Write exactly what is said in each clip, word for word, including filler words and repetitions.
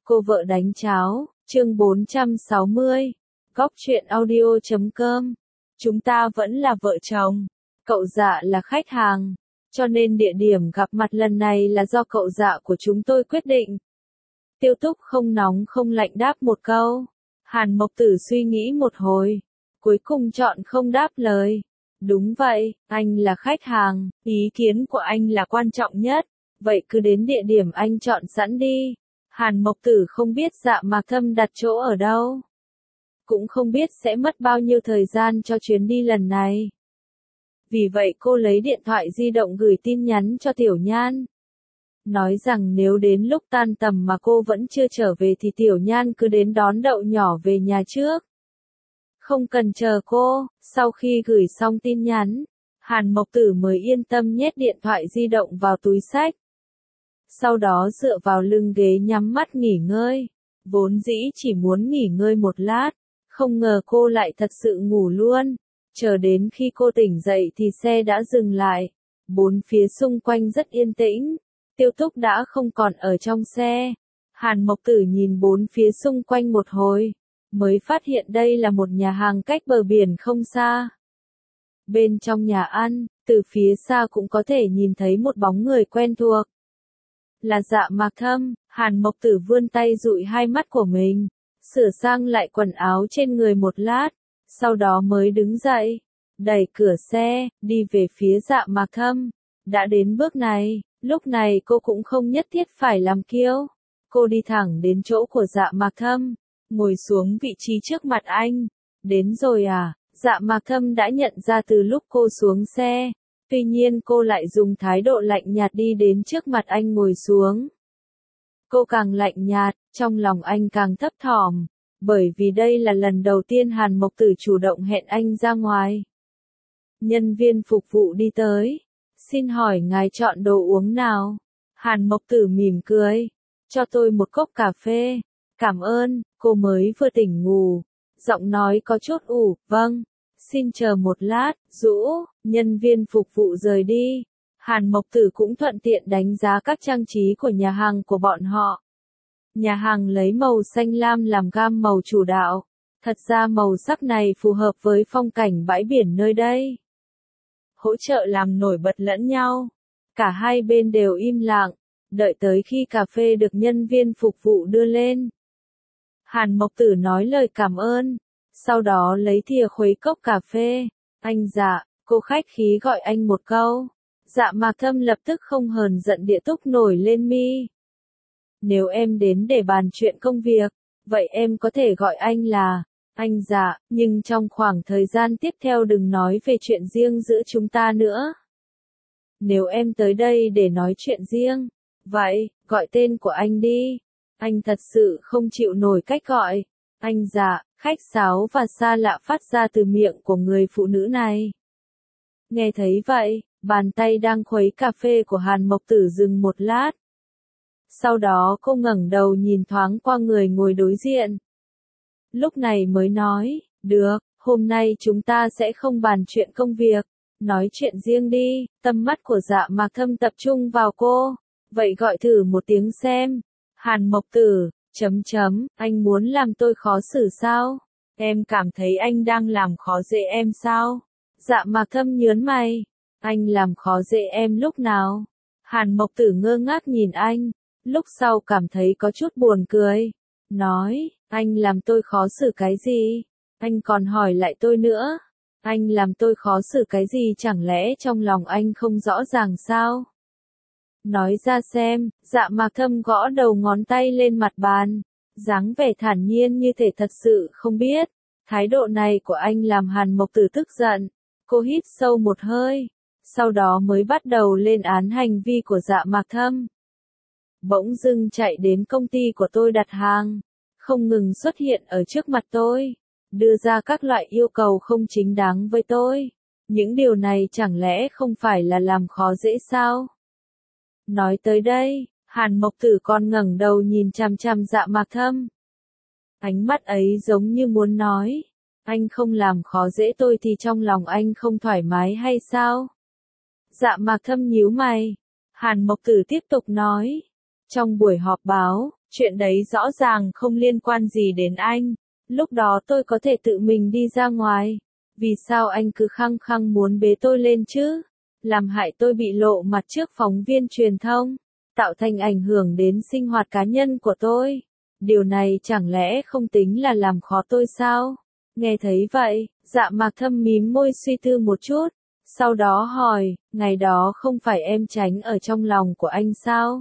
Cô vợ đánh cháo, chương bốn trăm sáu mươi, góc truyện audio chấm com. Chúng ta vẫn là vợ chồng. Cậu Dạ là khách hàng, cho nên địa điểm gặp mặt lần này là do cậu Dạ của chúng tôi quyết định. Tiêu Túc không nóng không lạnh đáp một câu. Hàn Mộc Tử suy nghĩ một hồi, cuối cùng chọn không đáp lời. Đúng vậy, anh là khách hàng, ý kiến của anh là quan trọng nhất, vậy cứ đến địa điểm anh chọn sẵn đi. Hàn Mộc Tử không biết Dạ Mạc Thâm đặt chỗ ở đâu, cũng không biết sẽ mất bao nhiêu thời gian cho chuyến đi lần này. Vì vậy cô lấy điện thoại di động gửi tin nhắn cho Tiểu Nhan, nói rằng nếu đến lúc tan tầm mà cô vẫn chưa trở về thì Tiểu Nhan cứ đến đón Đậu Nhỏ về nhà trước, không cần chờ cô. Sau khi gửi xong tin nhắn, Hàn Mộc Tử mới yên tâm nhét điện thoại di động vào túi xách. Sau đó dựa vào lưng ghế nhắm mắt nghỉ ngơi. Vốn dĩ chỉ muốn nghỉ ngơi một lát, không ngờ cô lại thật sự ngủ luôn. Chờ đến khi cô tỉnh dậy thì xe đã dừng lại. Bốn phía xung quanh rất yên tĩnh. Tiêu Túc đã không còn ở trong xe. Hàn Mộc Tử nhìn bốn phía xung quanh một hồi, mới phát hiện đây là một nhà hàng cách bờ biển không xa. Bên trong nhà ăn, từ phía xa cũng có thể nhìn thấy một bóng người quen thuộc. Là Dạ Mạc Thâm. Hàn Mộc Tử vươn tay dụi hai mắt của mình, sửa sang lại quần áo trên người một lát, sau đó mới đứng dậy, đẩy cửa xe, đi về phía Dạ Mạc Thâm. Đã đến bước này, lúc này cô cũng không nhất thiết phải làm kiêu. Cô đi thẳng đến chỗ của Dạ Mạc Thâm, ngồi xuống vị trí trước mặt anh. Đến rồi à? Dạ Mạc Thâm đã nhận ra từ lúc cô xuống xe. Tuy nhiên cô lại dùng thái độ lạnh nhạt đi đến trước mặt anh ngồi xuống. Cô càng lạnh nhạt, trong lòng anh càng thấp thỏm, bởi vì đây là lần đầu tiên Hàn Mộc Tử chủ động hẹn anh ra ngoài. Nhân viên phục vụ đi tới. Xin hỏi ngài chọn đồ uống nào? Hàn Mộc Tử mỉm cười. Cho tôi một cốc cà phê. Cảm ơn. Cô mới vừa tỉnh ngủ, giọng nói có chút ủ. Vâng. Xin chờ một lát. Rũ. Nhân viên phục vụ rời đi. Hàn Mộc Tử cũng thuận tiện đánh giá các trang trí của nhà hàng của bọn họ. Nhà hàng lấy màu xanh lam làm gam màu chủ đạo. Thật ra màu sắc này phù hợp với phong cảnh bãi biển nơi đây. Hỗ trợ làm nổi bật lẫn nhau. Cả hai bên đều im lặng, đợi tới khi cà phê được nhân viên phục vụ đưa lên. Hàn Mộc Tử nói lời cảm ơn, sau đó lấy thìa khuấy cốc cà phê. Anh Dạ, cô khách khí gọi anh một câu. Dạ Mạc Thâm lập tức không hờn giận địa túc nổi lên mi. Nếu em đến để bàn chuyện công việc, vậy em có thể gọi anh là anh Dạ, nhưng trong khoảng thời gian tiếp theo đừng nói về chuyện riêng giữa chúng ta nữa. Nếu em tới đây để nói chuyện riêng, vậy, gọi tên của anh đi. Anh thật sự không chịu nổi cách gọi anh Dạ, khách sáo và xa lạ phát ra từ miệng của người phụ nữ này. Nghe thấy vậy, bàn tay đang khuấy cà phê của Hàn Mộc Tử dừng một lát. Sau đó cô ngẩng đầu nhìn thoáng qua người ngồi đối diện. Lúc này mới nói, được, hôm nay chúng ta sẽ không bàn chuyện công việc, nói chuyện riêng đi. Tâm mắt của Dạ Mạc Thâm tập trung vào cô. Vậy gọi thử một tiếng xem. Hàn Mộc Tử, chấm chấm, anh muốn làm tôi khó xử sao? Em cảm thấy anh đang làm khó dễ em sao? Dạ Mạc Thâm nhớn mày. Anh làm khó dễ em lúc nào? Hàn Mộc Tử ngơ ngác nhìn anh, lúc sau cảm thấy có chút buồn cười. Nói, anh làm tôi khó xử cái gì? Anh còn hỏi lại tôi nữa. Anh làm tôi khó xử cái gì, chẳng lẽ trong lòng anh không rõ ràng sao? Nói ra xem. Dạ Mạc Thâm gõ đầu ngón tay lên mặt bàn, dáng vẻ thản nhiên như thể thật sự không biết. Thái độ này của anh làm Hàn Mộc Tử tức giận. Cô hít sâu một hơi, sau đó mới bắt đầu lên án hành vi của Dạ Mạc Thâm. Bỗng dưng chạy đến công ty của tôi đặt hàng, không ngừng xuất hiện ở trước mặt tôi, đưa ra các loại yêu cầu không chính đáng với tôi. Những điều này chẳng lẽ không phải là làm khó dễ sao? Nói tới đây, Hàn Mộc Tử còn ngẩng đầu nhìn chằm chằm Dạ Mạc Thâm. Ánh mắt ấy giống như muốn nói, anh không làm khó dễ tôi thì trong lòng anh không thoải mái hay sao? Dạ Mạc Thâm nhíu mày. Hàn Mộc Tử tiếp tục nói, Trong buổi họp báo, chuyện đấy rõ ràng không liên quan gì đến anh. Lúc đó tôi có thể tự mình đi ra ngoài. Vì sao anh cứ khăng khăng muốn bế tôi lên chứ? Làm hại tôi bị lộ mặt trước phóng viên truyền thông, tạo thành ảnh hưởng đến sinh hoạt cá nhân của tôi. Điều này chẳng lẽ không tính là làm khó tôi sao? Nghe thấy vậy, Dạ Mạc Thâm mím môi suy tư một chút, sau đó hỏi, ngày đó không phải em tránh ở trong lòng của anh sao?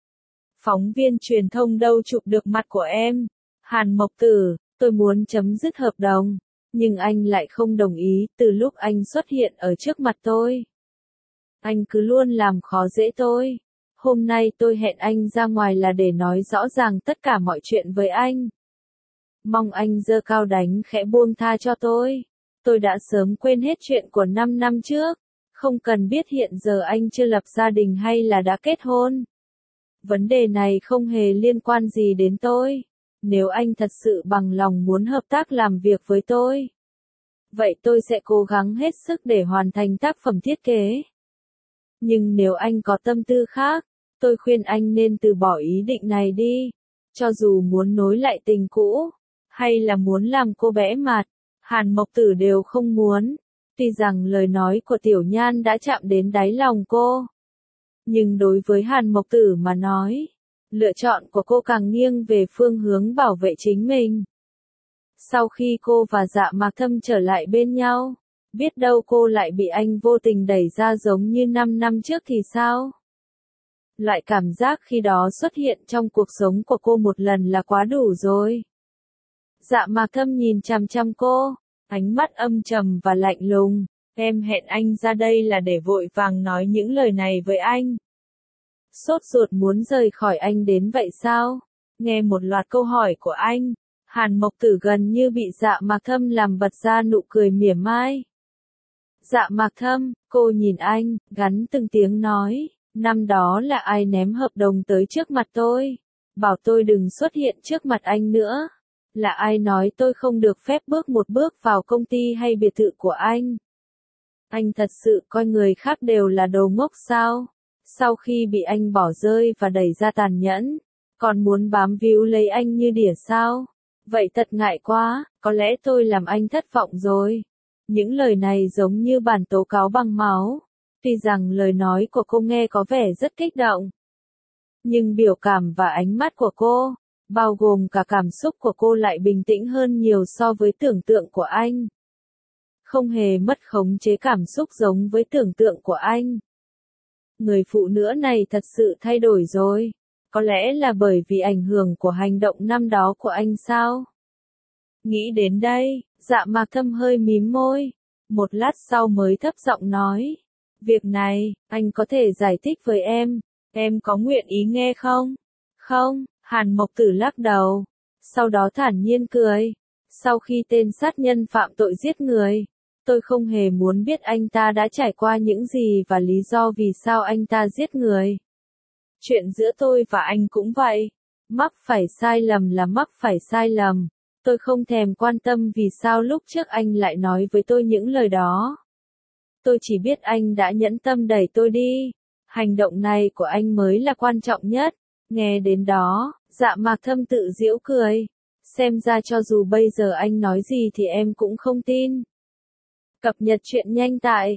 Phóng viên truyền thông đâu chụp được mặt của em? Hàn Mộc Tử, tôi muốn chấm dứt hợp đồng, nhưng anh lại không đồng ý từ lúc anh xuất hiện ở trước mặt tôi. Anh cứ luôn làm khó dễ tôi. Hôm nay tôi hẹn anh ra ngoài là để nói rõ ràng tất cả mọi chuyện với anh. Mong anh giơ cao đánh khẽ buông tha cho tôi. Tôi đã sớm quên hết chuyện của năm năm trước. Không cần biết hiện giờ anh chưa lập gia đình hay là đã kết hôn. Vấn đề này không hề liên quan gì đến tôi. Nếu anh thật sự bằng lòng muốn hợp tác làm việc với tôi, vậy tôi sẽ cố gắng hết sức để hoàn thành tác phẩm thiết kế. Nhưng nếu anh có tâm tư khác, tôi khuyên anh nên từ bỏ ý định này đi. Cho dù muốn nối lại tình cũ, hay là muốn làm cô bẽ mặt, Hàn Mộc Tử đều không muốn. Tuy rằng lời nói của Tiểu Nhan đã chạm đến đáy lòng cô, nhưng đối với Hàn Mộc Tử mà nói, lựa chọn của cô càng nghiêng về phương hướng bảo vệ chính mình. Sau khi cô và Dạ Mạc Thâm trở lại bên nhau, biết đâu cô lại bị anh vô tình đẩy ra giống như năm năm trước thì sao? Loại cảm giác khi đó xuất hiện trong cuộc sống của cô một lần là quá đủ rồi. Dạ Mạc Thâm nhìn chằm chằm cô, ánh mắt âm trầm và lạnh lùng. Em hẹn anh ra đây là để vội vàng nói những lời này với anh. Sốt ruột muốn rời khỏi anh đến vậy sao? Nghe một loạt câu hỏi của anh, Hàn Mộc Tử gần như bị Dạ Mạc Thâm làm bật ra nụ cười mỉa mai. Dạ Mạc Thâm, cô nhìn anh, gắn từng tiếng nói, năm đó là ai ném hợp đồng tới trước mặt tôi, bảo tôi đừng xuất hiện trước mặt anh nữa. Là ai nói tôi không được phép bước một bước vào công ty hay biệt thự của anh? Anh thật sự coi người khác đều là đồ ngốc sao? Sau khi bị anh bỏ rơi và đẩy ra tàn nhẫn, còn muốn bám víu lấy anh như đỉa sao? Vậy thật ngại quá, có lẽ tôi làm anh thất vọng rồi. Những lời này giống như bản tố cáo bằng máu. Tuy rằng lời nói của cô nghe có vẻ rất kích động, nhưng biểu cảm và ánh mắt của cô, bao gồm cả cảm xúc của cô lại bình tĩnh hơn nhiều so với tưởng tượng của anh. Không hề mất khống chế cảm xúc giống với tưởng tượng của anh. Người phụ nữ này thật sự thay đổi rồi. Có lẽ là bởi vì ảnh hưởng của hành động năm đó của anh sao? Nghĩ đến đây, Dạ Mạc Thâm hơi mím môi. Một lát sau mới thấp giọng nói. Việc này, anh có thể giải thích với em. Em có nguyện ý nghe không? Không, Hàn Mộc Tử lắc đầu. Sau đó thản nhiên cười. Sau khi tên sát nhân phạm tội giết người, tôi không hề muốn biết anh ta đã trải qua những gì và lý do vì sao anh ta giết người. Chuyện giữa tôi và anh cũng vậy. Mắc phải sai lầm là mắc phải sai lầm. Tôi không thèm quan tâm vì sao lúc trước anh lại nói với tôi những lời đó. Tôi chỉ biết anh đã nhẫn tâm đẩy tôi đi. Hành động này của anh mới là quan trọng nhất. Nghe đến đó, Dạ Mạc Thâm tự giễu cười. Xem ra cho dù bây giờ anh nói gì thì em cũng không tin. Cập nhật truyện nhanh tại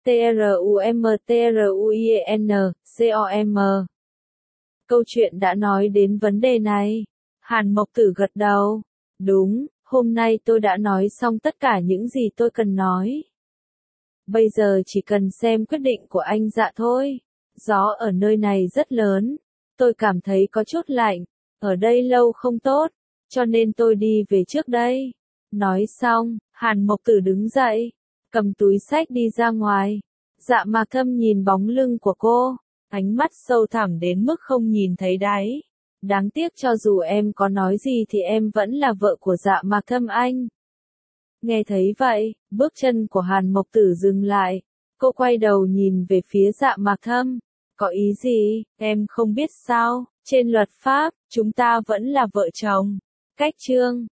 trumtruien.com. Câu chuyện đã nói đến vấn đề này. Hàn Mộc Tử gật đầu. Đúng, hôm nay tôi đã nói xong tất cả những gì tôi cần nói. Bây giờ chỉ cần xem quyết định của anh Dạ thôi. Gió ở nơi này rất lớn. Tôi cảm thấy có chút lạnh. Ở đây lâu không tốt. Cho nên tôi đi về trước đây. Nói xong, Hàn Mộc Tử đứng dậy, cầm túi xách đi ra ngoài. Dạ Mạc Thâm nhìn bóng lưng của cô, ánh mắt sâu thẳm đến mức không nhìn thấy đáy. Đáng tiếc cho dù em có nói gì thì em vẫn là vợ của Dạ Mạc Thâm anh. Nghe thấy vậy, bước chân của Hàn Mộc Tử dừng lại. Cô quay đầu nhìn về phía Dạ Mạc Thâm. Có ý gì, em không biết sao, trên luật pháp, chúng ta vẫn là vợ chồng. Cách chương